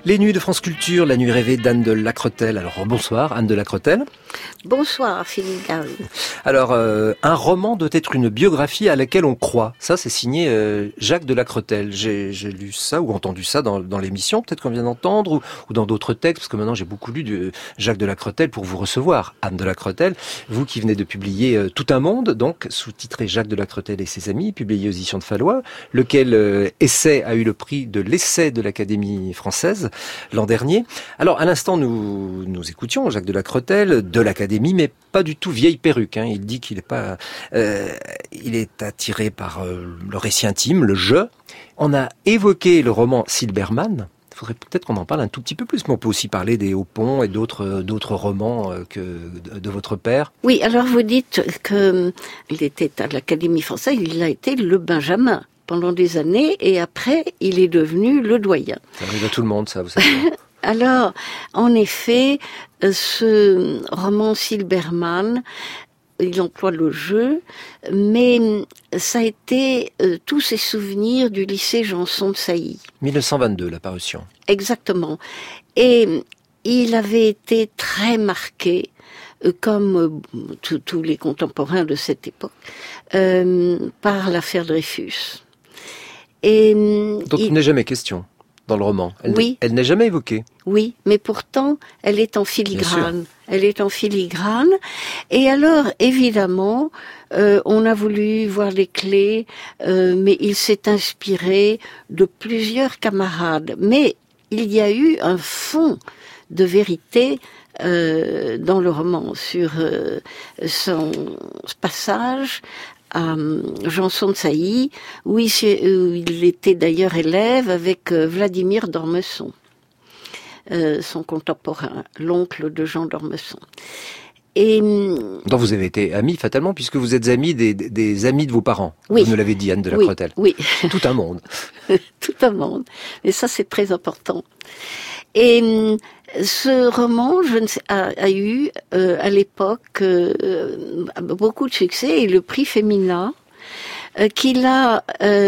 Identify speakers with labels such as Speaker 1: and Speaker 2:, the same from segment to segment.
Speaker 1: Les nuits de France Culture, la nuit rêvée d'Anne de Lacretelle. Alors bonsoir Anne de Lacretelle.
Speaker 2: Bonsoir Philippe Gary.
Speaker 1: Alors un roman doit être une biographie à laquelle on croit. Ça c'est signé Jacques de Lacretelle. J'ai lu ça ou entendu ça dans l'émission, peut-être qu'on vient d'entendre, ou dans d'autres textes, parce que maintenant j'ai beaucoup lu de Jacques de Lacretelle pour vous recevoir. Anne de Lacretelle, vous qui venez de publier Tout un monde, donc sous-titré Jacques de Lacretelle et ses amis, publié aux éditions de Fallois, lequel essai a eu le prix de l'essai de l'Académie française l'an dernier. Alors à l'instant nous écoutions Jacques de Lacretelle de l'Académie, mais pas du tout vieille perruque. Il dit qu'il est pas, il est attiré par le récit intime, le jeu. On a évoqué le roman Silbermann. Il faudrait peut-être qu'on en parle un tout petit peu plus, mais on peut aussi parler des Hauts Ponts et d'autres romans de votre père.
Speaker 2: Oui, alors vous dites qu'il était à l'Académie française, il a été le Benjamin pendant des années, et après, il est devenu le doyen.
Speaker 1: Ça arrive à tout le monde, ça, vous savez.
Speaker 2: Alors, en effet, ce roman Silbermann, il emploie le jeu, mais ça a été tous ses souvenirs du lycée Janson de Sailly.
Speaker 1: 1922, la parution.
Speaker 2: Exactement. Et il avait été très marqué, comme tous les contemporains de cette époque, par l'affaire Dreyfus.
Speaker 1: Dont il n'est jamais question dans le roman. Elle n'est jamais évoquée.
Speaker 2: Oui, mais pourtant, elle est en filigrane. Elle est en filigrane. Et alors, évidemment, on a voulu voir les clés, mais il s'est inspiré de plusieurs camarades. Mais il y a eu un fond de vérité dans le roman sur son passage à Janson de Sailly, où il était d'ailleurs élève avec Vladimir d'Ormesson, son contemporain, l'oncle de Jean d'Ormesson.
Speaker 1: Donc vous avez été amis fatalement, puisque vous êtes amis des amis de vos parents.
Speaker 2: Oui.
Speaker 1: Vous nous l'avez dit, Anne de Lacretelle.
Speaker 2: Oui.
Speaker 1: Tout un monde.
Speaker 2: Tout un monde. Et ça, c'est très important. Et ce roman a eu à l'époque beaucoup de succès, et le prix Femina il a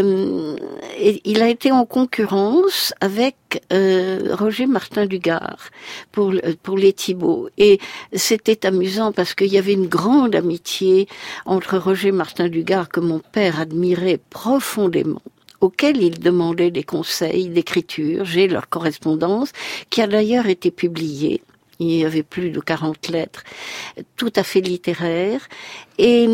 Speaker 2: été en concurrence avec Roger Martin du Gard pour les Thibauts. Et c'était amusant parce qu'il y avait une grande amitié entre Roger Martin du Gard, que mon père admirait profondément, auquel il demandait des conseils d'écriture. J'ai leur correspondance, qui a d'ailleurs été publiée. Il y avait plus de 40 lettres, tout à fait littéraires. Et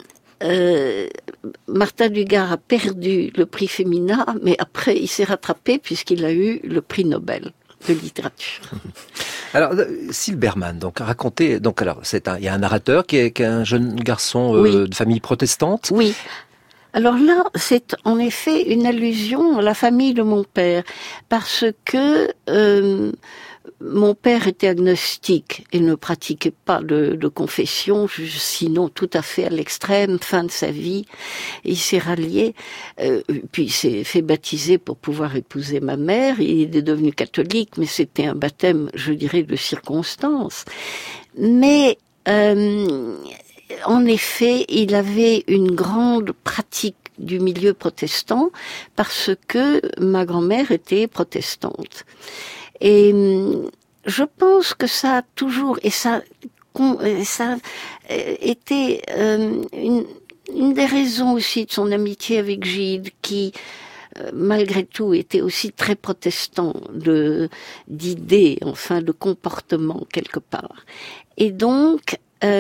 Speaker 2: Martin du Gard a perdu le prix Femina, mais après il s'est rattrapé puisqu'il a eu le prix Nobel de littérature.
Speaker 1: Alors Silbermann, donc racontez. Donc alors il y a un narrateur qui est un jeune garçon de famille protestante.
Speaker 2: Oui. Alors là, c'est en effet une allusion à la famille de mon père, parce que mon père était agnostique et ne pratiquait pas de confession, sinon tout à fait à l'extrême, fin de sa vie. Il s'est rallié, puis il s'est fait baptiser pour pouvoir épouser ma mère. Il est devenu catholique, mais c'était un baptême, je dirais, de circonstance. Mais en effet, il avait une grande pratique du milieu protestant parce que ma grand-mère était protestante. Et je pense que ça a toujours, et ça été une des raisons aussi de son amitié avec Gide, qui malgré tout était aussi très protestant d'idées, enfin de comportement quelque part. Et donc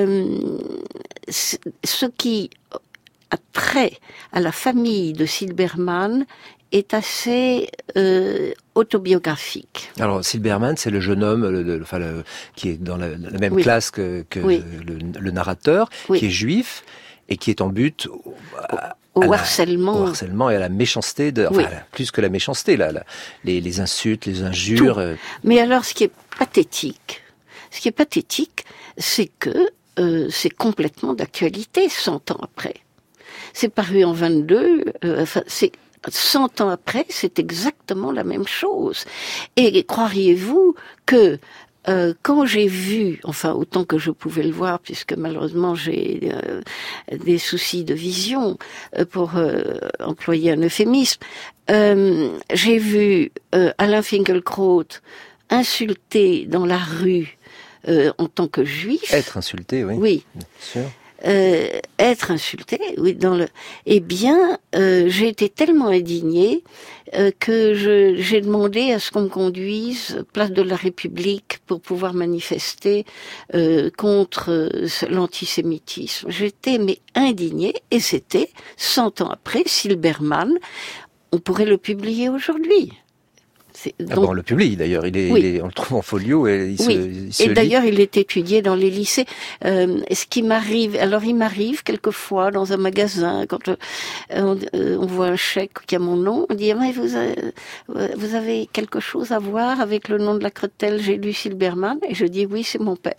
Speaker 2: ce qui a trait à la famille de Silbermann est assez autobiographique.
Speaker 1: Alors Silbermann, c'est le jeune homme qui est dans la même classe que le narrateur, qui est juif et qui est en but au harcèlement et à la méchanceté, plus que la méchanceté, les insultes, les injures.
Speaker 2: Tout. Mais alors, ce qui est pathétique, c'est que c'est complètement d'actualité 100 ans après. C'est paru en 22, 100 ans après, c'est exactement la même chose. Et croiriez-vous que quand j'ai vu, enfin autant que je pouvais le voir, puisque malheureusement j'ai des soucis de vision, pour employer un euphémisme, J'ai vu Alain Finkielkraut insulté dans la rue en tant que juif.
Speaker 1: Être insulté, oui.
Speaker 2: Oui.
Speaker 1: Bien sûr.
Speaker 2: Être insulté, oui, eh bien, j'ai été tellement indignée que j'ai demandé à ce qu'on me conduise place de la République pour pouvoir manifester contre l'antisémitisme. J'étais indignée, et c'était 100 ans après Silbermann. On pourrait le publier aujourd'hui.
Speaker 1: Donc, on le publie d'ailleurs, on le trouve en folio et il se lit.
Speaker 2: D'ailleurs il est étudié dans les lycées. Ce qui m'arrive, alors il m'arrive quelquefois dans un magasin quand on voit un chèque qui a mon nom, on dit mais vous avez quelque chose à voir avec le nom de Lacretelle, j'ai lu Silbermann, et je dis oui, c'est mon père.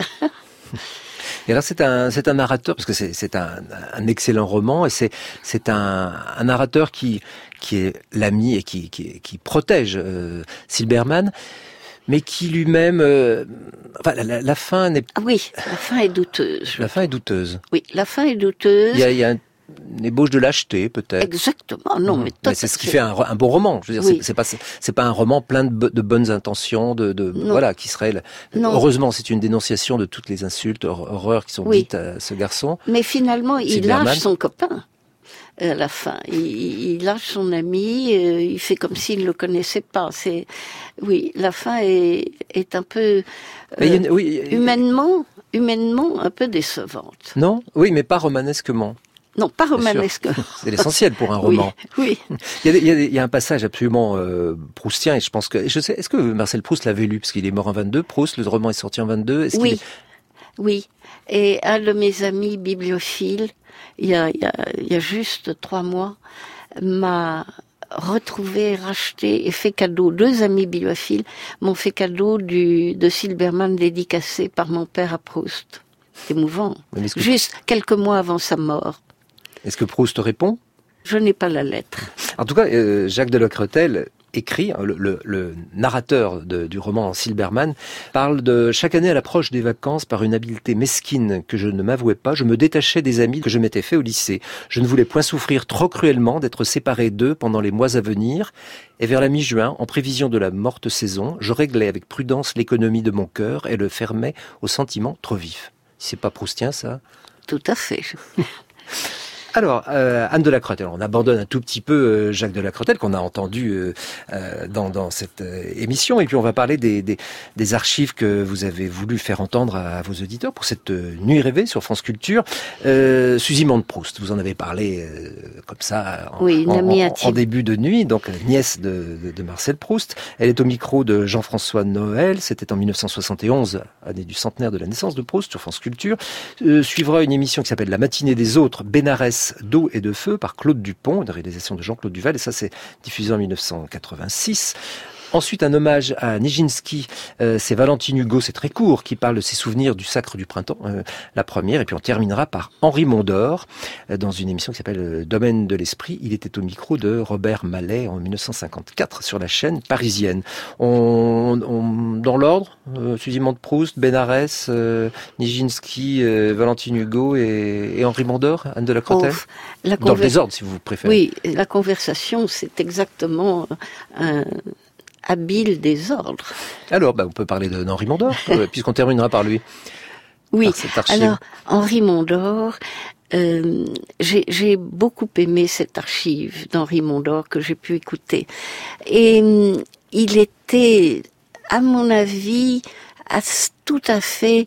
Speaker 1: Et alors c'est un narrateur, parce que c'est un excellent roman, et c'est un narrateur qui est l'ami et qui protège Silbermann, mais qui lui-même, la fin n'est.
Speaker 2: Ah oui, la fin est douteuse.
Speaker 1: La fin est douteuse.
Speaker 2: Oui, la fin est douteuse.
Speaker 1: Il y a une ébauche de lâcheté, peut-être.
Speaker 2: Exactement, non, mais
Speaker 1: c'est ce qui fait un bon roman. Je veux dire,
Speaker 2: oui.
Speaker 1: c'est pas un roman plein de bonnes intentions, qui serait. Heureusement, c'est une dénonciation de toutes les insultes, horreurs qui sont dites à ce garçon.
Speaker 2: Mais finalement, il lâche son copain. À la fin, il lâche son ami, il fait comme s'il ne le connaissait pas. La fin est un peu humainement un peu décevante.
Speaker 1: Non, oui, mais pas romanesquement.
Speaker 2: Non, pas romanesque.
Speaker 1: C'est l'essentiel pour un roman.
Speaker 2: Oui.
Speaker 1: Il y a un passage absolument proustien, et je pense que est-ce que Marcel Proust l'avait lu, parce qu'il est mort en 22. Proust, le roman est sorti en 22.
Speaker 2: Oui. Et un de mes amis bibliophiles, il y a juste 3 mois, m'a retrouvé, racheté et fait cadeau. 2 amis bibliophiles m'ont fait cadeau de Silbermann dédicacé par mon père à Proust. C'est émouvant. Juste quelques mois avant sa mort.
Speaker 1: Est-ce que Proust répond ?
Speaker 2: Je n'ai pas la lettre.
Speaker 1: En tout cas, Jacques de Lacretelle écrit, le narrateur du roman Silbermann, parle de chaque année à l'approche des vacances, par une habileté mesquine que je ne m'avouais pas, je me détachais des amis que je m'étais fait au lycée. Je ne voulais point souffrir trop cruellement d'être séparé d'eux pendant les mois à venir, et vers la mi-juin, en prévision de la morte saison, je réglais avec prudence l'économie de mon cœur et le fermais aux sentiments trop vifs. C'est pas proustien, ça ?
Speaker 2: Tout à fait.
Speaker 1: Alors, Anne de Lacretelle, on abandonne un tout petit peu Jacques de Lacretelle qu'on a entendu dans cette émission, et puis on va parler des archives que vous avez voulu faire entendre à vos auditeurs pour cette nuit rêvée sur France Culture. Suzy Mande-Proust, vous en avez parlé comme ça en début de nuit, donc nièce de Marcel Proust. Elle est au micro de Jean-François Noël, c'était en 1971, année du centenaire de la naissance de Proust sur France Culture. Suivra une émission qui s'appelle La matinée des autres, Bénarès d'eau et de feu par Claude Dupont, de réalisation de Jean-Claude Duval, et ça c'est diffusé en 1986. Ensuite, un hommage à Nijinsky, c'est Valentine Hugo, c'est très court, qui parle de ses souvenirs du Sacre du Printemps, la première, et puis on terminera par Henri Mondor, dans une émission qui s'appelle Domaine de l'Esprit. Il était au micro de Robert Mallet en 1954 sur la chaîne parisienne. Dans l'ordre, Suzy Mande-Proust, Bénarès, Nijinsky, Valentine Hugo et Henri Mondor, Anne de Lacretelle. Dans le désordre, si vous préférez.
Speaker 2: Oui, la conversation, c'est exactement habile désordre.
Speaker 1: Alors, on peut parler d'Henri Mondor, puisqu'on terminera par lui.
Speaker 2: Oui, alors, Henri Mondor, j'ai beaucoup aimé cette archive d'Henri Mondor que j'ai pu écouter. Et il était, à mon avis, tout à fait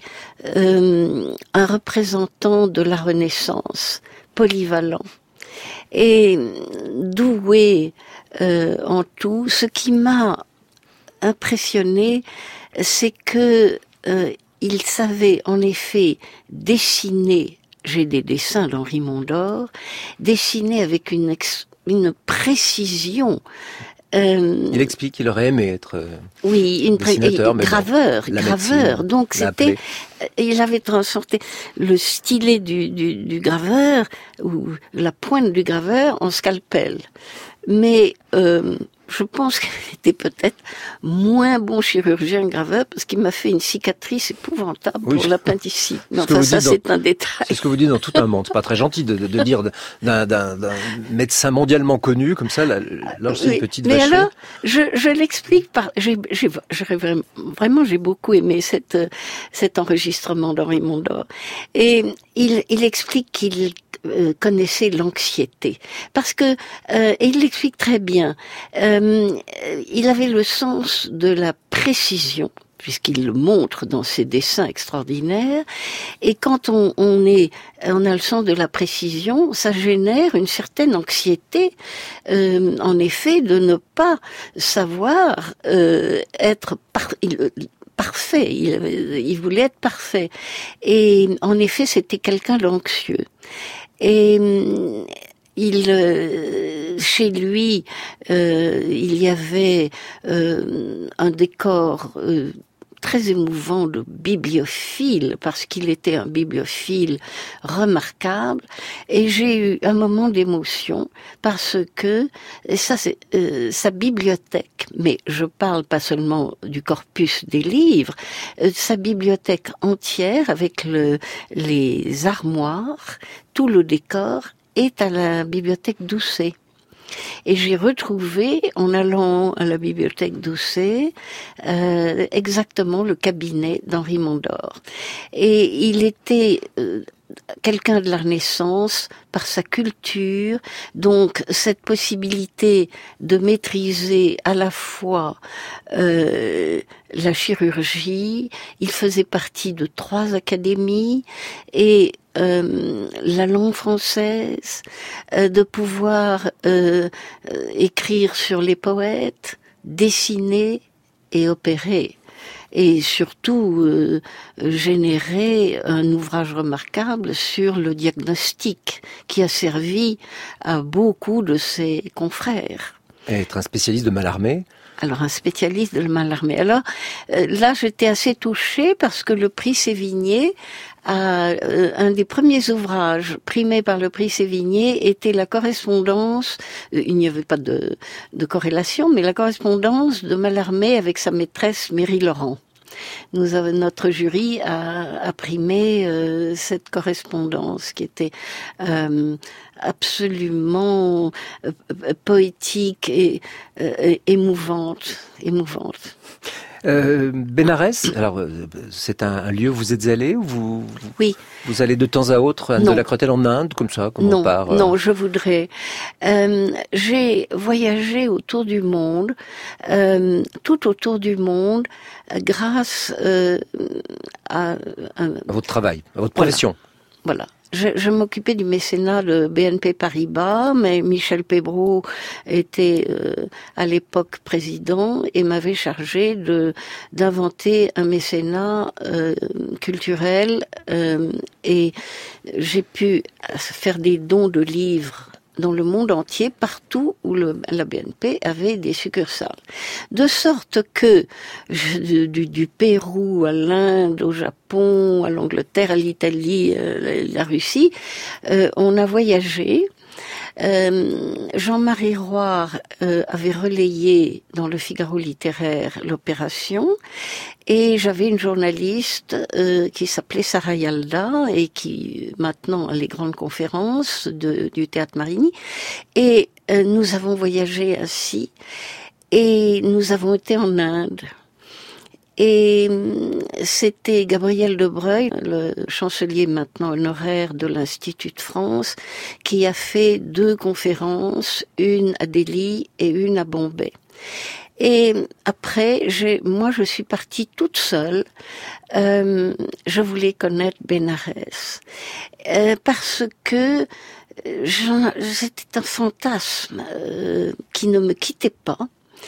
Speaker 2: un représentant de la Renaissance, polyvalent et doué en tout. Ce qui m'a impressionné, c'est que il savait en effet dessiner. J'ai des dessins d'Henri Mondor, dessiner avec une précision.
Speaker 1: Il explique qu'il aurait aimé être
Speaker 2: graveur. Donc c'était, il avait transporté le stylet du graveur ou la pointe du graveur en scalpel. Mais je pense qu'il était peut-être moins bon chirurgien graveur parce qu'il m'a fait une cicatrice épouvantable pour l'appendicite. Mais enfin, ça, c'est un détail.
Speaker 1: C'est ce que vous dites dans Tout un monde. C'est pas très gentil de dire d'un médecin mondialement connu comme ça, c'est une petite vachette.
Speaker 2: Mais alors, je l'explique par, j'ai beaucoup aimé cet enregistrement d'Henri Mondor. Et il explique qu'il connaissait l'anxiété. Parce que, et il l'explique très bien, il avait le sens de la précision, puisqu'il le montre dans ses dessins extraordinaires, et quand on a le sens de la précision, ça génère une certaine anxiété, en effet, de ne pas savoir être parfait. Il voulait être parfait. Et en effet, c'était quelqu'un d'anxieux. Et chez lui, il y avait un décor très émouvant de bibliophile, parce qu'il était un bibliophile remarquable, et j'ai eu un moment d'émotion, parce que, et ça c'est sa bibliothèque, mais je parle pas seulement du corpus des livres, sa bibliothèque entière, avec les armoires, tout le décor, est à la bibliothèque Doucet. Et j'ai retrouvé, en allant à la bibliothèque Doucet, exactement le cabinet d'Henri Mondor. Et il était quelqu'un de la Renaissance par sa culture, donc cette possibilité de maîtriser à la fois la chirurgie, il faisait partie de 3 académies, et la langue française, de pouvoir écrire sur les poètes, dessiner et opérer. Et surtout générer un ouvrage remarquable sur le diagnostic qui a servi à beaucoup de ses confrères.
Speaker 1: Et être un spécialiste de Mallarmé?
Speaker 2: Alors, un spécialiste de Mallarmé. Alors, là, j'étais assez touchée parce que le prix Sévigné, un des premiers ouvrages primés par le prix Sévigné était la correspondance, il n'y avait pas de corrélation, mais la correspondance de Mallarmé avec sa maîtresse Méry Laurent. Notre jury a primé cette correspondance qui était absolument poétique et émouvante.
Speaker 1: Bénarès, alors c'est un lieu où vous êtes allé, ou
Speaker 2: oui.
Speaker 1: Vous allez de temps à autre à Anne-de-la-Cretelle en Inde, comme ça, comme on part
Speaker 2: Non, je voudrais. J'ai voyagé autour du monde, tout autour du monde, grâce à
Speaker 1: votre travail, à votre profession.
Speaker 2: Voilà. Je m'occupais du mécénat de BNP Paribas, mais Michel Pébroux était à l'époque président et m'avait chargé d'inventer un mécénat culturel, et j'ai pu faire des dons de livres dans le monde entier, partout où la BNP avait des succursales. De sorte que du Pérou à l'Inde, au Japon, à l'Angleterre, à l'Italie, la Russie, on a voyagé. Jean-Marie Roire avait relayé dans le Figaro littéraire l'opération, et j'avais une journaliste qui s'appelait Sarah Yalda et qui maintenant a les grandes conférences du Théâtre Marigny, et nous avons voyagé ainsi, et nous avons été en Inde. Et c'était Gabriel Debreuil, le chancelier maintenant honoraire de l'Institut de France, qui a fait 2 conférences, une à Delhi et une à Bombay. Et après, je suis partie toute seule. Je voulais connaître Bénarès parce que c'était un fantasme qui ne me quittait pas,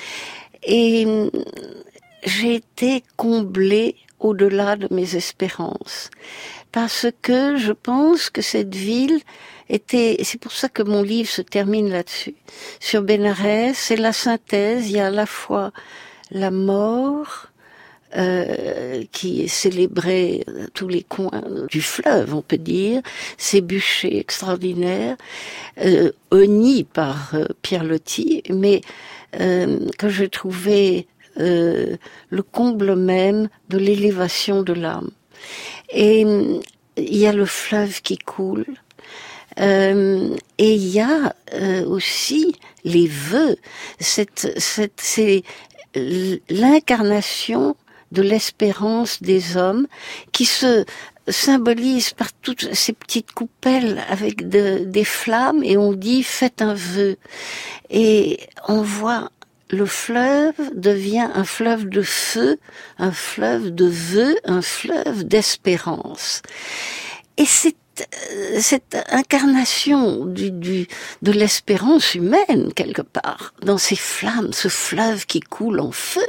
Speaker 2: et j'ai été comblée au-delà de mes espérances, parce que je pense que cette ville était, c'est pour ça que mon livre se termine là-dessus, sur Bénarès, c'est la synthèse, il y a à la fois la mort, qui célébrait tous les coins du fleuve, on peut dire, ces bûchers extraordinaires, honnis par Pierre Loti, mais que je trouvais le comble même de l'élévation de l'âme. Et il y a le fleuve qui coule, et il y a aussi les vœux. C'est l'incarnation de l'espérance des hommes qui se symbolise par toutes ces petites coupelles avec des flammes, et on dit faites un vœu, et on voit le fleuve devient un fleuve de feu, un fleuve de vœux, un fleuve d'espérance. Et cette incarnation de l'espérance humaine, quelque part, dans ces flammes, ce fleuve qui coule en feu,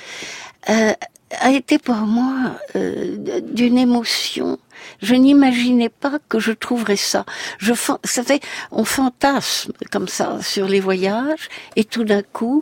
Speaker 2: a été pour moi d'une émotion. Je n'imaginais pas que je trouverais ça. On fantasme comme ça sur les voyages, et tout d'un coup,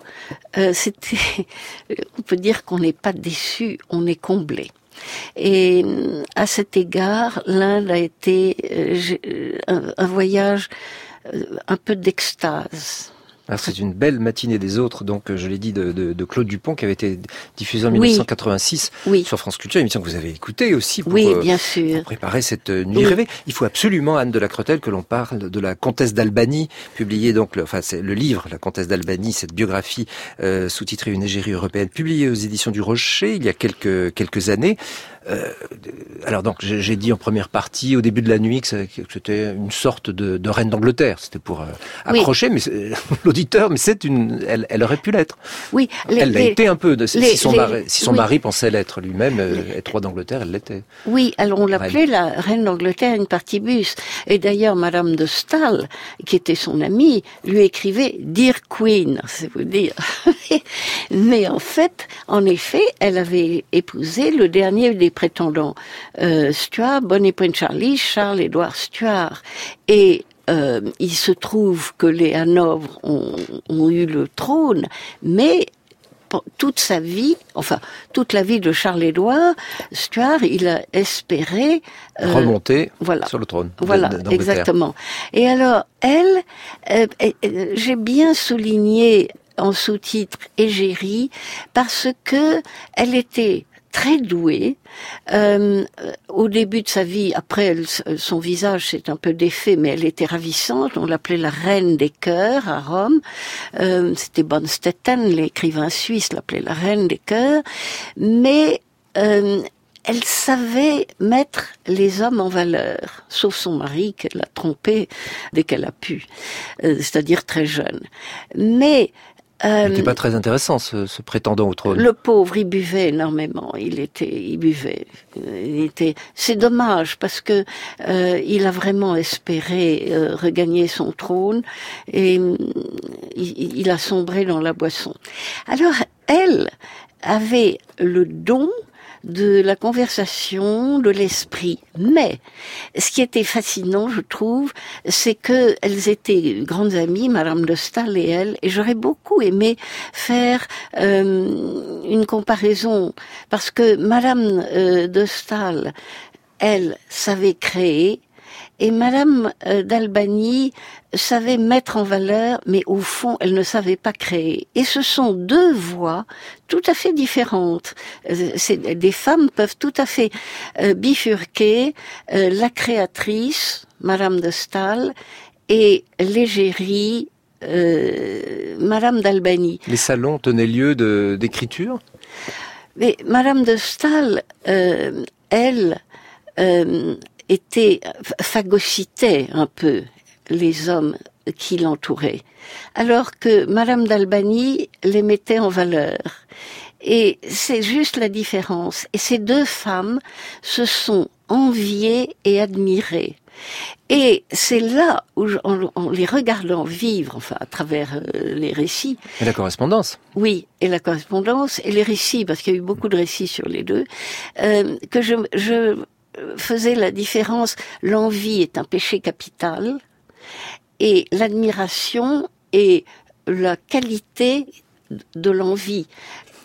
Speaker 2: on peut dire qu'on n'est pas déçu, on est comblé. Et à cet égard, l'Inde a été un voyage un peu d'extase.
Speaker 1: Alors c'est une belle matinée des autres, donc je l'ai dit, de Claude Dupont, qui avait été diffusée en 1986 sur France Culture, émission que vous avez écoutée aussi pour,
Speaker 2: bien sûr.
Speaker 1: Pour préparer cette nuit rêvée. Il faut absolument, Anne de la Cretelle, que l'on parle de la Comtesse d'Albanie, publiée donc, c'est le livre, la Comtesse d'Albanie, cette biographie sous-titrée Une égérie européenne, publiée aux éditions du Rocher il y a quelques années. Alors donc j'ai dit en première partie au début de la nuit que c'était une sorte de reine d'Angleterre. C'était pour accrocher mais l'auditeur, mais elle aurait pu l'être.
Speaker 2: Oui,
Speaker 1: elle l'a été un peu. Si son mari pensait l'être lui-même, être roi d'Angleterre, elle l'était.
Speaker 2: Oui, alors on l'appelait la reine d'Angleterre in partibus. Et d'ailleurs, Madame de Staël, qui était son amie, lui écrivait Dear Queen, c'est vous dire. Mais en fait, en effet, elle avait épousé le dernier des prétendants Stuart, Bonnie Prince Charlie, Charles-Édouard Stuart. Et il se trouve que les Hanovre ont eu le trône, mais toute sa vie, enfin toute la vie de Charles-Édouard Stuart, il a espéré
Speaker 1: remonter sur le trône.
Speaker 2: Voilà, exactement. Et alors elle, j'ai bien souligné en sous-titre égérie parce que elle était très douée. Au début de sa vie, après son visage s'est un peu défait, mais elle était ravissante. On l'appelait la reine des cœurs à Rome. C'était Bonstetten, l'écrivain suisse, l'appelait la reine des cœurs. Mais elle savait mettre les hommes en valeur, sauf son mari qu'elle a trompé dès qu'elle a pu, c'est-à-dire très jeune. Mais
Speaker 1: il n'était pas très intéressant, ce prétendant au trône.
Speaker 2: Le pauvre, il buvait énormément. Il buvait. C'est dommage parce que il a vraiment espéré regagner son trône et il a sombré dans la boisson. Alors, elle avait le don de la conversation, de l'esprit. Mais ce qui était fascinant, je trouve, c'est que elles étaient grandes amies, Madame de Staël et elle, et j'aurais beaucoup aimé faire une comparaison, parce que Madame de Staël, elle savait créer, et Madame d'Albanie savait mettre en valeur, mais au fond, elle ne savait pas créer. Et ce sont deux voies tout à fait différentes. Des femmes peuvent tout à fait bifurquer la créatrice, Madame de Staël, et l'égérie, Madame d'Albanie.
Speaker 1: Les salons tenaient lieu d'écriture ?
Speaker 2: Mais Madame de Staël, elle phagocytait un peu les hommes qui l'entouraient, alors que Madame d'Albanie les mettait en valeur. Et c'est juste la différence. Et ces deux femmes se sont enviées et admirées. Et c'est là où, en les regardant vivre, enfin à travers les récits...
Speaker 1: Et la correspondance.
Speaker 2: Oui, et la correspondance, et les récits, parce qu'il y a eu beaucoup de récits sur les deux, que je faisait la différence. L'envie est un péché capital et l'admiration est la qualité de l'envie.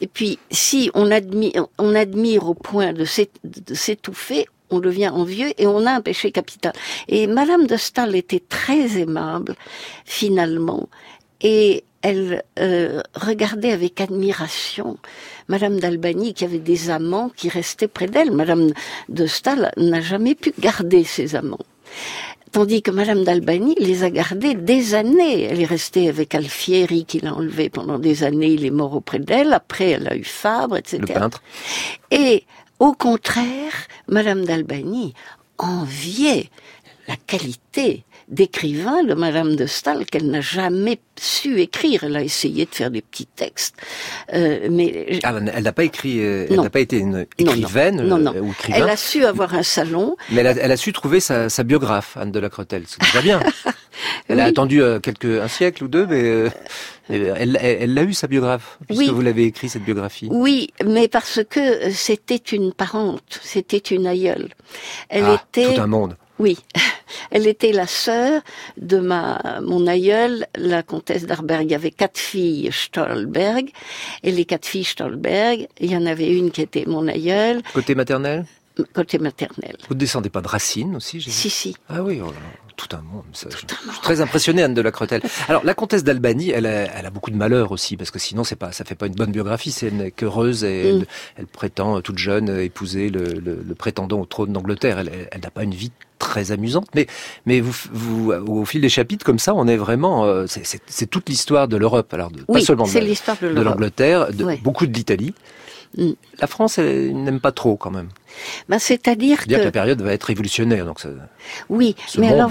Speaker 2: Et puis, si on admire au point de s'étouffer, on devient envieux et on a un péché capital. Et Madame de Staël était très aimable, finalement, et elle regardait avec admiration Madame d'Albanie qui avait des amants qui restaient près d'elle. Madame de Staël n'a jamais pu garder ses amants. Tandis que Madame d'Albanie les a gardés des années. Elle est restée avec Alfieri qui l'a enlevé pendant des années, il est mort auprès d'elle. Après, elle a eu Fabre, etc.
Speaker 1: Le peintre.
Speaker 2: Et au contraire, Madame d'Albanie enviait la qualité d'écrivain de Madame de Staël qu'elle n'a jamais su écrire. Elle a essayé de faire des petits textes, mais
Speaker 1: elle n'a pas écrit. Elle n'a pas été une écrivaine ou écrivain.
Speaker 2: Elle a su avoir un salon.
Speaker 1: Mais elle a su trouver sa biographe, Anne de la Cretelle. C'est déjà bien. Elle a attendu un siècle ou deux, mais elle l'a eu, sa biographe, puisque vous l'avez écrit, cette biographie.
Speaker 2: Oui, mais parce que c'était une parente, c'était une aïeule. Elle était
Speaker 1: tout un monde.
Speaker 2: Oui, elle était la sœur de mon aïeule, la comtesse d'Arberg. Il y avait 4 filles Stolberg, et les 4 filles Stolberg, il y en avait une qui était mon aïeule.
Speaker 1: Côté maternel ?
Speaker 2: Côté maternel.
Speaker 1: Vous ne descendez pas de Racine aussi, j'ai vu.
Speaker 2: Si.
Speaker 1: Ah oui, tout un monde. Je suis très impressionné, Anne de la Cretelle. Alors, la comtesse d'Albanie, elle a beaucoup de malheur aussi, parce que sinon, ça fait pas une bonne biographie. C'est une heureuse et elle prétend, toute jeune, épouser le prétendant au trône d'Angleterre. Elle n'a pas une vie très amusante, mais vous, au fil des chapitres, comme ça, on est vraiment, c'est toute l'histoire de l'Europe. Alors, pas seulement de l'Angleterre, beaucoup de l'Italie. La France, elle n'aime pas trop, quand même.
Speaker 2: C'est-à-dire que
Speaker 1: la période va être révolutionnaire, donc
Speaker 2: oui, mais alors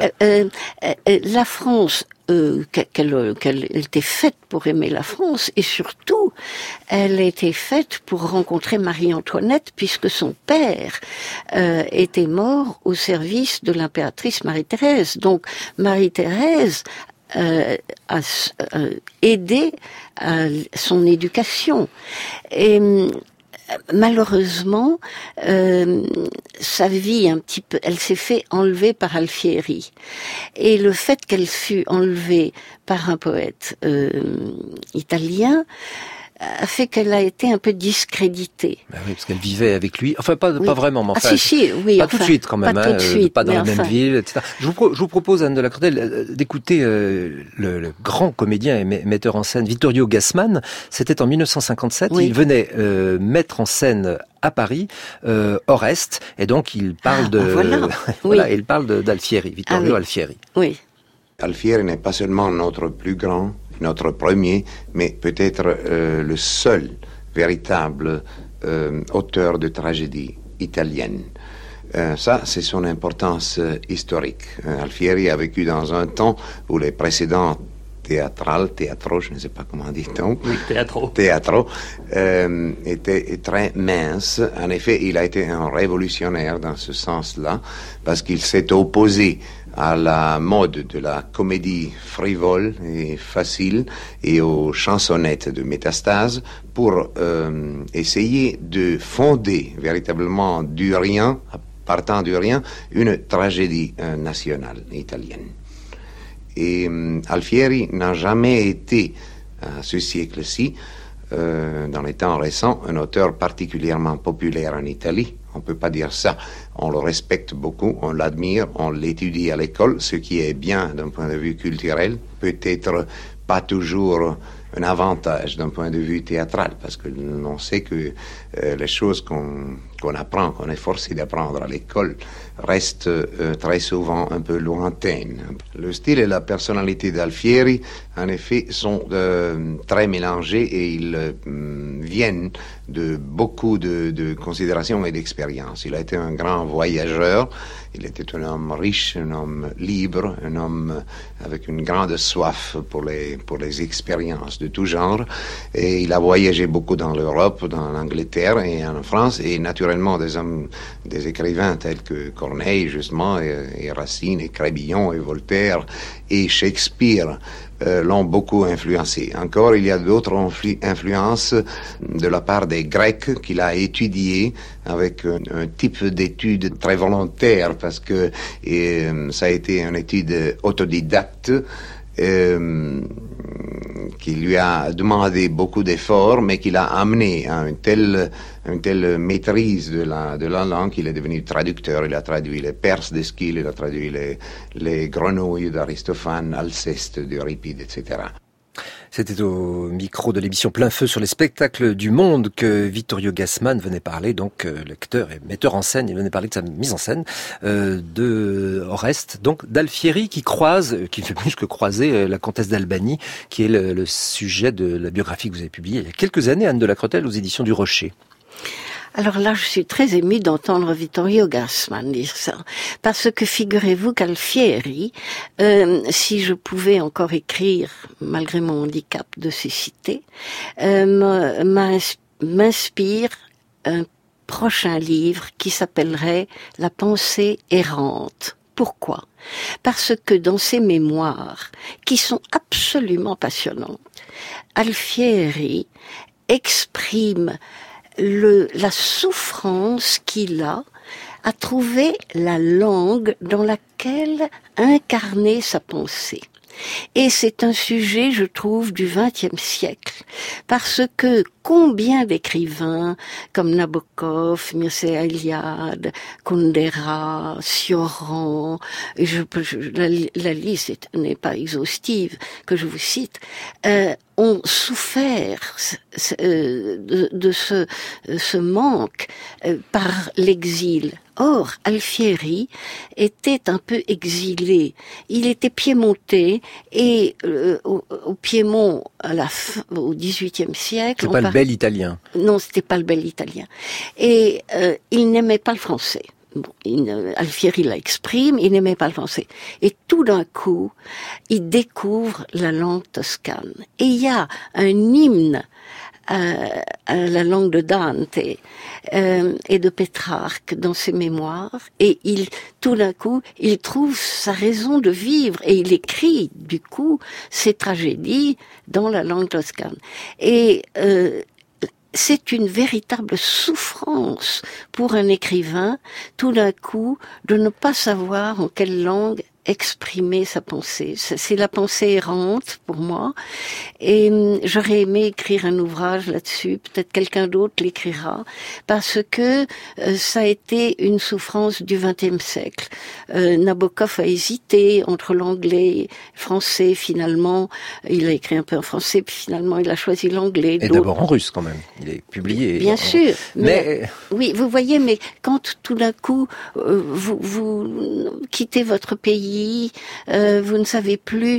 Speaker 2: la France, qu'elle était faite pour aimer la France, et surtout, elle était faite pour rencontrer Marie-Antoinette, puisque son père était mort au service de l'impératrice Marie-Thérèse. Donc Marie-Thérèse a aidé à son éducation. Et malheureusement, sa vie un petit peu, elle s'est fait enlever par Alfieri. Et le fait qu'elle fût enlevée par un poète italien a fait qu'elle a été un peu discréditée.
Speaker 1: Ben oui, parce qu'elle vivait avec lui. Enfin, pas vraiment, mais enfin.
Speaker 2: Pas
Speaker 1: tout de suite, quand même. Pas dans la même ville, etc. Je vous propose, Anne de la Cretelle, d'écouter le grand comédien et metteur en scène Vittorio Gassman. C'était en 1957. Oui. Il venait mettre en scène à Paris Oreste, et donc il parle il parle d'Alfieri, Vittorio Alfieri.
Speaker 2: Oui.
Speaker 3: Alfieri n'est pas seulement notre plus grand, notre premier, mais peut-être le seul véritable auteur de tragédie italienne. Ça, c'est son importance historique. Alfieri a vécu dans un temps où les précédents teatro, je ne sais pas comment dit-on.
Speaker 1: Oui,
Speaker 3: teatro, était très mince. En effet, il a été un révolutionnaire dans ce sens-là, parce qu'il s'est opposé à la mode de la comédie frivole et facile et aux chansonnettes de Métastase pour essayer de fonder véritablement du rien, partant du rien, une tragédie nationale italienne. Et Alfieri n'a jamais été, à ce siècle-ci, dans les temps récents, un auteur particulièrement populaire en Italie. On ne peut pas dire ça. On le respecte beaucoup, on l'admire, on l'étudie à l'école, ce qui est bien d'un point de vue culturel, peut-être pas toujours un avantage d'un point de vue théâtral, parce que l'on sait que les choses qu'on apprend, qu'on est forcé d'apprendre à l'école, restent très souvent un peu lointaines. Le style et la personnalité d'Alfieri, en effet, sont très mélangés et ils viennent de beaucoup de considérations et d'expériences. Il a été un grand voyageur, il était un homme riche, un homme libre, un homme avec une grande soif pour les expériences de tout genre, et il a voyagé beaucoup dans l'Europe, dans l'Angleterre et en France, et naturellement des écrivains tels que Corneille, justement, et Racine, et Crébillon, et Voltaire, et Shakespeare l'ont beaucoup influencé. Encore, il y a d'autres influences de la part des Grecs qu'il a étudiés avec un type d'étude très volontaire, parce que ça a été une étude autodidacte qui qui lui a demandé beaucoup d'efforts, mais qui l'a amené à une telle maîtrise de la langue qu'il est devenu traducteur. Il a traduit les Perses d'Eschyle, il a traduit les Grenouilles d'Aristophane, Alceste d'Euripide, etc.
Speaker 1: C'était au micro de l'émission Plein Feu sur les spectacles du monde que Vittorio Gassman venait parler, donc l'acteur et metteur en scène, il venait parler de sa mise en scène de Oreste, donc d'Alfieri qui ne fait plus que croiser la comtesse d'Albanie, qui est le sujet de la biographie que vous avez publiée il y a quelques années, Anne de la Crotelle, aux éditions du Rocher.
Speaker 2: Alors là, je suis très émue d'entendre Vittorio Gassman dire ça, parce que figurez-vous qu'Alfieri, si je pouvais encore écrire, malgré mon handicap de cécité, m'inspire un prochain livre qui s'appellerait La pensée errante. Pourquoi ? Parce que dans ses mémoires, qui sont absolument passionnantes, Alfieri exprime la souffrance qu'il a à trouver la langue dans laquelle incarner sa pensée. Et c'est un sujet, je trouve, du XXe siècle, parce que combien d'écrivains comme Nabokov, Mircea Eliade, Kundera, Cioran, la liste n'est pas exhaustive que je vous cite, ont souffert de ce manque par l'exil. Or, Alfieri était un peu exilé. Il était piémontais et au Piémont, au XVIIIe siècle...
Speaker 1: C'est pas le bel italien.
Speaker 2: Non, c'était pas le bel italien. Et il n'aimait pas le français. Bon, Alfieri l'exprime, il n'aimait pas le français. Et tout d'un coup, il découvre la langue toscane. Et il y a un hymne à la langue de Dante et de Pétrarque dans ses mémoires, et tout d'un coup, il trouve sa raison de vivre, et il écrit, du coup, ses tragédies dans la langue toscane. Et c'est une véritable souffrance pour un écrivain, tout d'un coup, de ne pas savoir en quelle langue exprimer sa pensée. C'est la pensée errante pour moi, et j'aurais aimé écrire un ouvrage là-dessus, peut-être quelqu'un d'autre l'écrira, parce que ça a été une souffrance du XXe siècle. Nabokov a hésité entre l'anglais et le français, finalement, il a écrit un peu en français, puis finalement il a choisi l'anglais.
Speaker 1: Et d'abord en russe quand même, il est publié.
Speaker 2: Bien sûr, mais oui, vous voyez, mais quand tout d'un coup vous quittez votre pays, vous ne savez plus,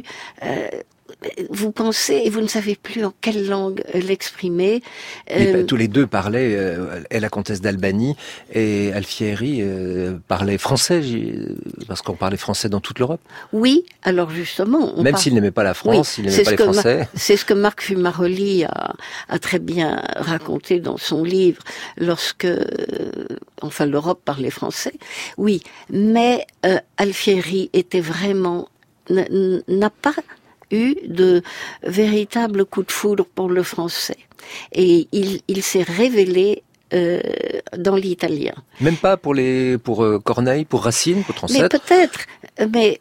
Speaker 2: vous pensez et vous ne savez plus en quelle langue l'exprimer.
Speaker 1: Tous les deux parlaient, et la comtesse d'Albanie et Alfieri parlaient français, parce qu'on parlait français dans toute l'Europe.
Speaker 2: Oui, alors justement...
Speaker 1: Même s'il n'aimait pas la France, il n'aimait pas les Français.
Speaker 2: C'est ce que Marc Fumaroli a très bien raconté dans son livre, lorsque... Enfin, l'Europe parlait français. Oui, mais Alfieri était vraiment... n'a pas eu de véritable coup de foudre pour le français. Et il s'est révélé dans l'italien.
Speaker 1: Même pas pour Corneille, pour Racine, pour Transept.
Speaker 2: Mais peut-être, mais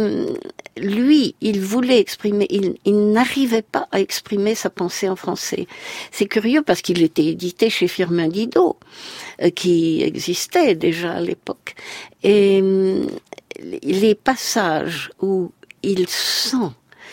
Speaker 2: lui, il voulait exprimer, il n'arrivait pas à exprimer sa pensée en français. C'est curieux parce qu'il était édité chez Firmin Didot, qui existait déjà à l'époque. Et les passages où il sent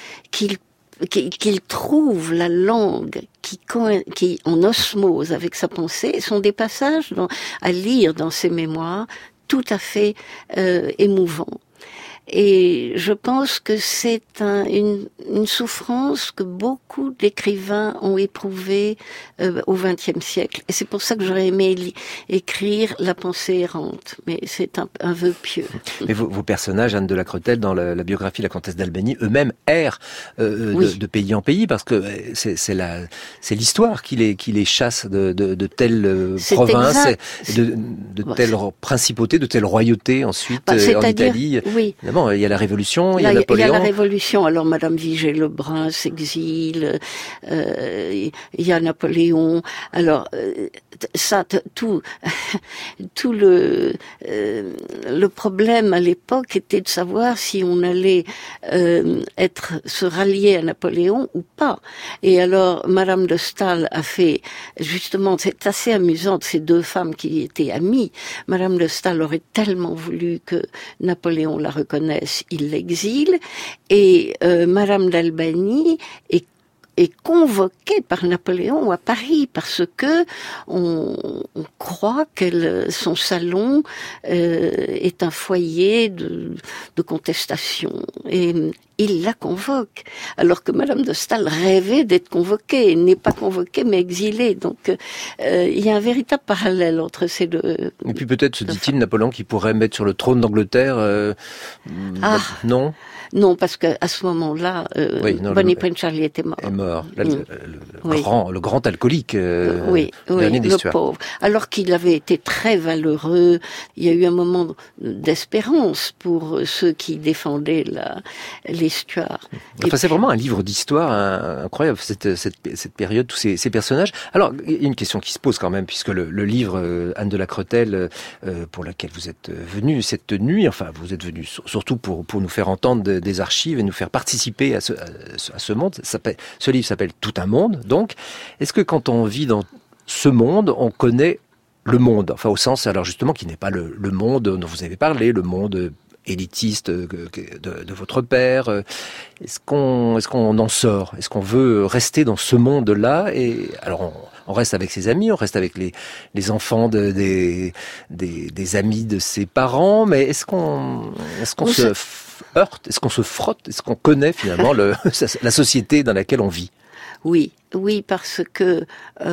Speaker 2: qu'il trouve la langue qui en osmose avec sa pensée, sont des passages à lire dans ses mémoires tout à fait émouvants. Et je pense que c'est une souffrance que beaucoup d'écrivains ont éprouvée au XXe siècle. Et c'est pour ça que j'aurais aimé écrire La pensée errante. Mais c'est un vœu pieux.
Speaker 1: Mais vos personnages, Anne de la Crotelle, dans la biographie de la comtesse d'Albanie, eux-mêmes errent de pays en pays, parce que c'est l'histoire qui les chasse de telle province, de telle principauté, de telle royauté ensuite en Italie.
Speaker 2: Oui.
Speaker 1: évidemment, il y a la Révolution, il y a
Speaker 2: Napoléon. Il y a la
Speaker 1: Révolution.
Speaker 2: Alors Madame Vigée-Lebrun s'exile, il y a Napoléon. Alors ça, tout le problème à l'époque était de savoir si on allait se rallier à Napoléon ou pas. Et alors Madame de Staël a fait, justement, c'est assez amusant, ces deux femmes qui étaient amies. Madame de Staël aurait tellement voulu que Napoléon la reconnaisse, il l'exile, et Madame d'Albanie est convoquée par Napoléon à Paris parce que on croit son salon est un foyer de contestation, et il la convoque, alors que Madame de Staël rêvait d'être convoquée, n'est pas convoquée mais exilée. Donc il y a un véritable parallèle entre ces deux.
Speaker 1: Et puis peut-être se dit-il Napoléon qui pourrait mettre sur le trône d'Angleterre. Non.
Speaker 2: Non, parce que à ce moment-là, Bonnie Prince Charlie était mort.
Speaker 1: Est mort. Le grand alcoolique.
Speaker 2: Oui, le pauvre. Alors qu'il avait été très valeureux, il y a eu un moment d'espérance pour ceux qui défendaient les Stuarts.
Speaker 1: Enfin, c'est vraiment un livre d'histoire incroyable, cette période, tous ces personnages. Alors, il y a une question qui se pose quand même, puisque le livre Anne de la Cretelle, pour laquelle vous êtes venu cette nuit, enfin, vous êtes venu surtout pour nous faire entendre des archives et nous faire participer à ce monde. Ce livre s'appelle Tout un monde, donc. Est-ce que quand on vit dans ce monde, on connaît le monde, enfin au sens, alors justement, qui n'est pas le monde dont vous avez parlé, le monde élitiste de votre père. Est-ce qu'on en sort? Est-ce qu'on veut rester dans ce monde-là? Et alors on reste avec ses amis, on reste avec les enfants des amis de ses parents, mais est-ce qu'on se heurte? Est-ce qu'on se frotte? Est-ce qu'on connaît finalement la société dans laquelle on vit?
Speaker 2: Oui, parce que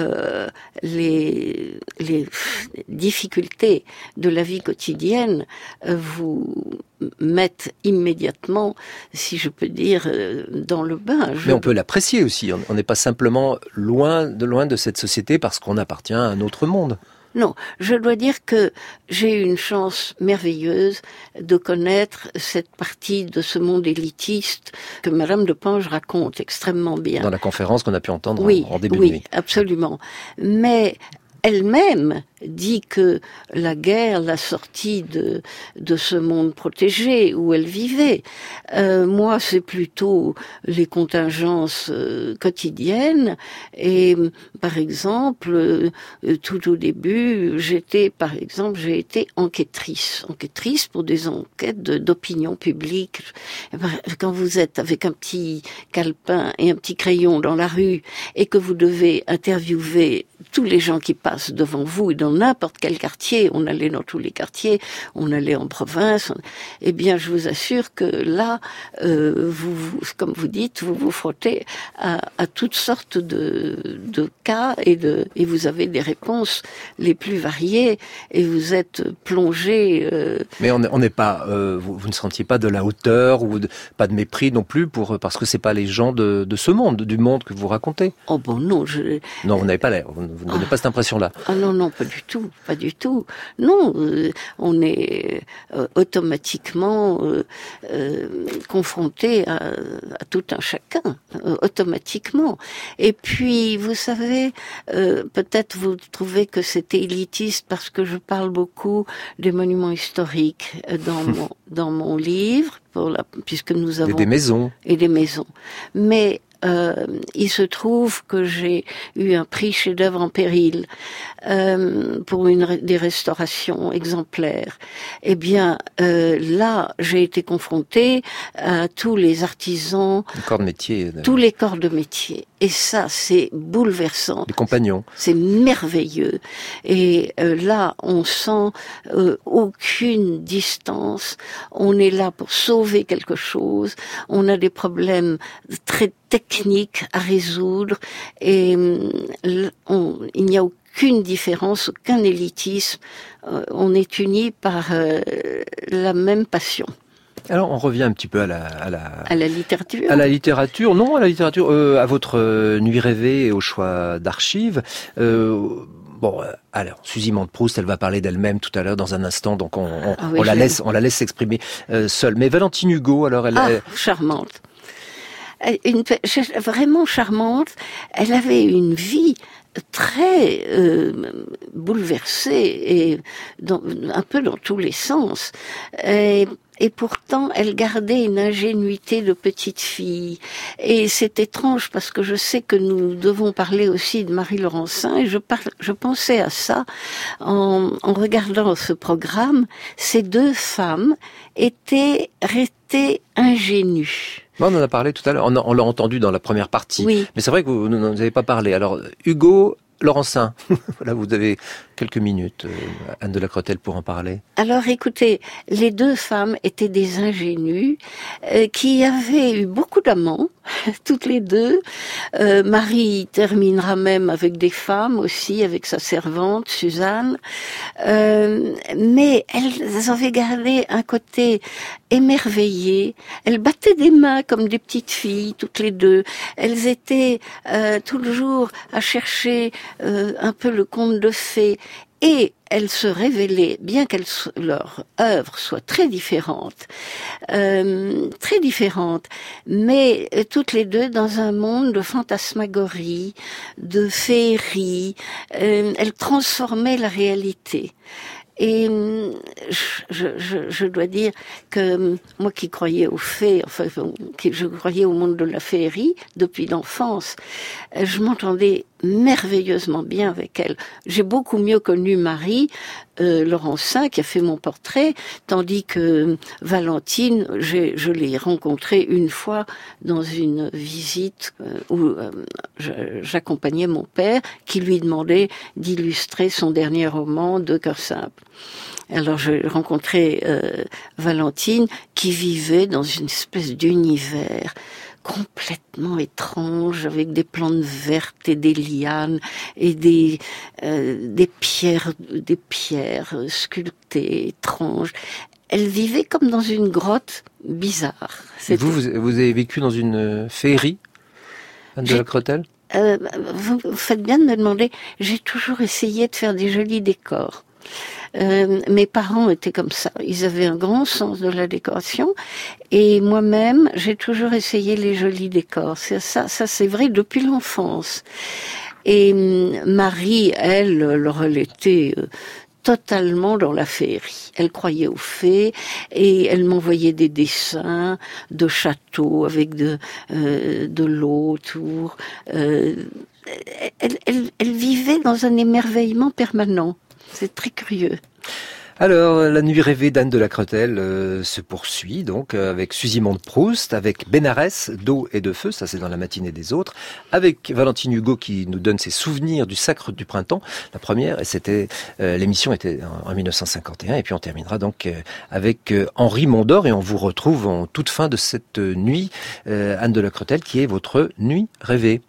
Speaker 2: les difficultés de la vie quotidienne vous mettent immédiatement, si je peux dire, dans le bain.
Speaker 1: Mais on peut l'apprécier aussi. On n'est pas simplement loin de cette société parce qu'on appartient à un autre monde.
Speaker 2: Non, je dois dire que j'ai eu une chance merveilleuse de connaître cette partie de ce monde élitiste que Madame de Pange raconte extrêmement bien.
Speaker 1: Dans la conférence qu'on a pu entendre en début de nuit. Oui,
Speaker 2: absolument. Mais elle-même dit que la guerre l'a sortie de ce monde protégé où elle vivait. Moi, c'est plutôt les contingences quotidiennes. Et par exemple, tout au début, j'ai été enquêtrice pour des enquêtes d'opinion publique. Quand vous êtes avec un petit calepin et un petit crayon dans la rue et que vous devez interviewer tous les gens qui passent devant vous et dans n'importe quel quartier, on allait dans tous les quartiers, on allait en province, eh bien je vous assure que là, vous, comme vous dites, vous vous frottez à toutes sortes de cas et vous avez des réponses les plus variées et vous êtes plongé.
Speaker 1: Mais on n'est pas, vous ne sentiez pas de la hauteur ou pas de mépris non plus parce que c'est pas les gens de ce monde, du monde que vous racontez.
Speaker 2: Oh bon non,
Speaker 1: non, vous n'avez pas l'air, vous ne donnez pas cette impression-là.
Speaker 2: Ah non, pas du tout. Non, on est automatiquement confronté à tout un chacun, automatiquement. Et puis, vous savez, peut-être vous trouvez que c'était élitiste parce que je parle beaucoup des monuments historiques dans mon livre, puisque nous avons...
Speaker 1: des maisons.
Speaker 2: Et des maisons. Mais il se trouve que j'ai eu un prix chef-d'œuvre en péril pour des restaurations exemplaires. Eh bien, là, j'ai été confrontée à tous les artisans, tous les corps de métier. Et ça, c'est bouleversant.
Speaker 1: Les compagnons.
Speaker 2: C'est merveilleux. Et là, on sent aucune distance. On est là pour sauver quelque chose. On a des problèmes très techniques à résoudre. Et il n'y a aucune différence, aucun élitisme. On est unis par la même passion.
Speaker 1: Alors, on revient un petit peu à la
Speaker 2: littérature.
Speaker 1: À la littérature, non, à la littérature, à votre nuit rêvée et au choix d'archives. Bon, alors, Suzy Mante-Proust, elle va parler d'elle-même tout à l'heure dans un instant, donc on la laisse s'exprimer seule. Mais Valentine Hugo, alors
Speaker 2: charmante. Vraiment charmante. Elle avait une vie très bouleversée et un peu dans tous les sens. Et pourtant, elle gardait une ingénuité de petite fille. Et c'est étrange parce que je sais que nous devons parler aussi de Marie Laurencin. Et je pensais à ça en regardant ce programme. Ces deux femmes étaient restées ingénues.
Speaker 1: On en a parlé tout à l'heure. On l'a entendu dans la première partie.
Speaker 2: Oui.
Speaker 1: Mais c'est vrai que vous n'en avez pas parlé. Alors, Hugo, Laurencin. Voilà, vous avez quelques minutes, Anne de la Crotelle, pour en parler.
Speaker 2: Alors écoutez, les deux femmes étaient des ingénues qui avaient eu beaucoup d'amants, toutes les deux. Marie terminera même avec des femmes aussi, avec sa servante, Suzanne. Mais elles avaient gardé un côté émerveillé. Elles battaient des mains comme des petites filles, toutes les deux. Elles étaient toujours à chercher un peu le conte de fées. Et elles se révélaient, bien que leur œuvre soit très différente, mais toutes les deux dans un monde de fantasmagorie, de féerie. Elles transformaient la réalité. Et je dois dire que moi qui croyais aux fées, je croyais au monde de la féerie depuis l'enfance, je m'entendais merveilleusement bien avec elle. J'ai beaucoup mieux connu Marie Laurencin qui a fait mon portrait, tandis que Valentine, je l'ai rencontrée une fois dans une visite où j'accompagnais mon père qui lui demandait d'illustrer son dernier roman, Deux cœurs simples. Alors j'ai rencontré Valentine qui vivait dans une espèce d'univers complètement étrange, avec des plantes vertes et des lianes et des pierres sculptées, étranges. Elle vivait comme dans une grotte bizarre.
Speaker 1: Vous avez vécu dans une féerie, Anne de la Crotelle ?
Speaker 2: Vous faites bien de me demander. J'ai toujours essayé de faire des jolis décors. Mes parents étaient comme ça, ils avaient un grand sens de la décoration et moi-même j'ai toujours essayé les jolis décors. Ça c'est vrai depuis l'enfance. Et Marie, elle était totalement dans la féerie. Elle croyait aux fées et elle m'envoyait des dessins de châteaux avec de l'eau autour. Elle vivait dans un émerveillement permanent. C'est très curieux.
Speaker 1: Alors, la nuit rêvée d'Anne de la Crotelle se poursuit donc avec Suzy Mante-Proust, avec Bénarès, d'eau et de feu, ça c'est dans la matinée des autres, avec Valentine Hugo qui nous donne ses souvenirs du Sacre du Printemps, la première, et c'était l'émission était en 1951, et puis on terminera donc avec Henri Mondor, et on vous retrouve en toute fin de cette nuit, Anne de la Crotelle, qui est votre nuit rêvée.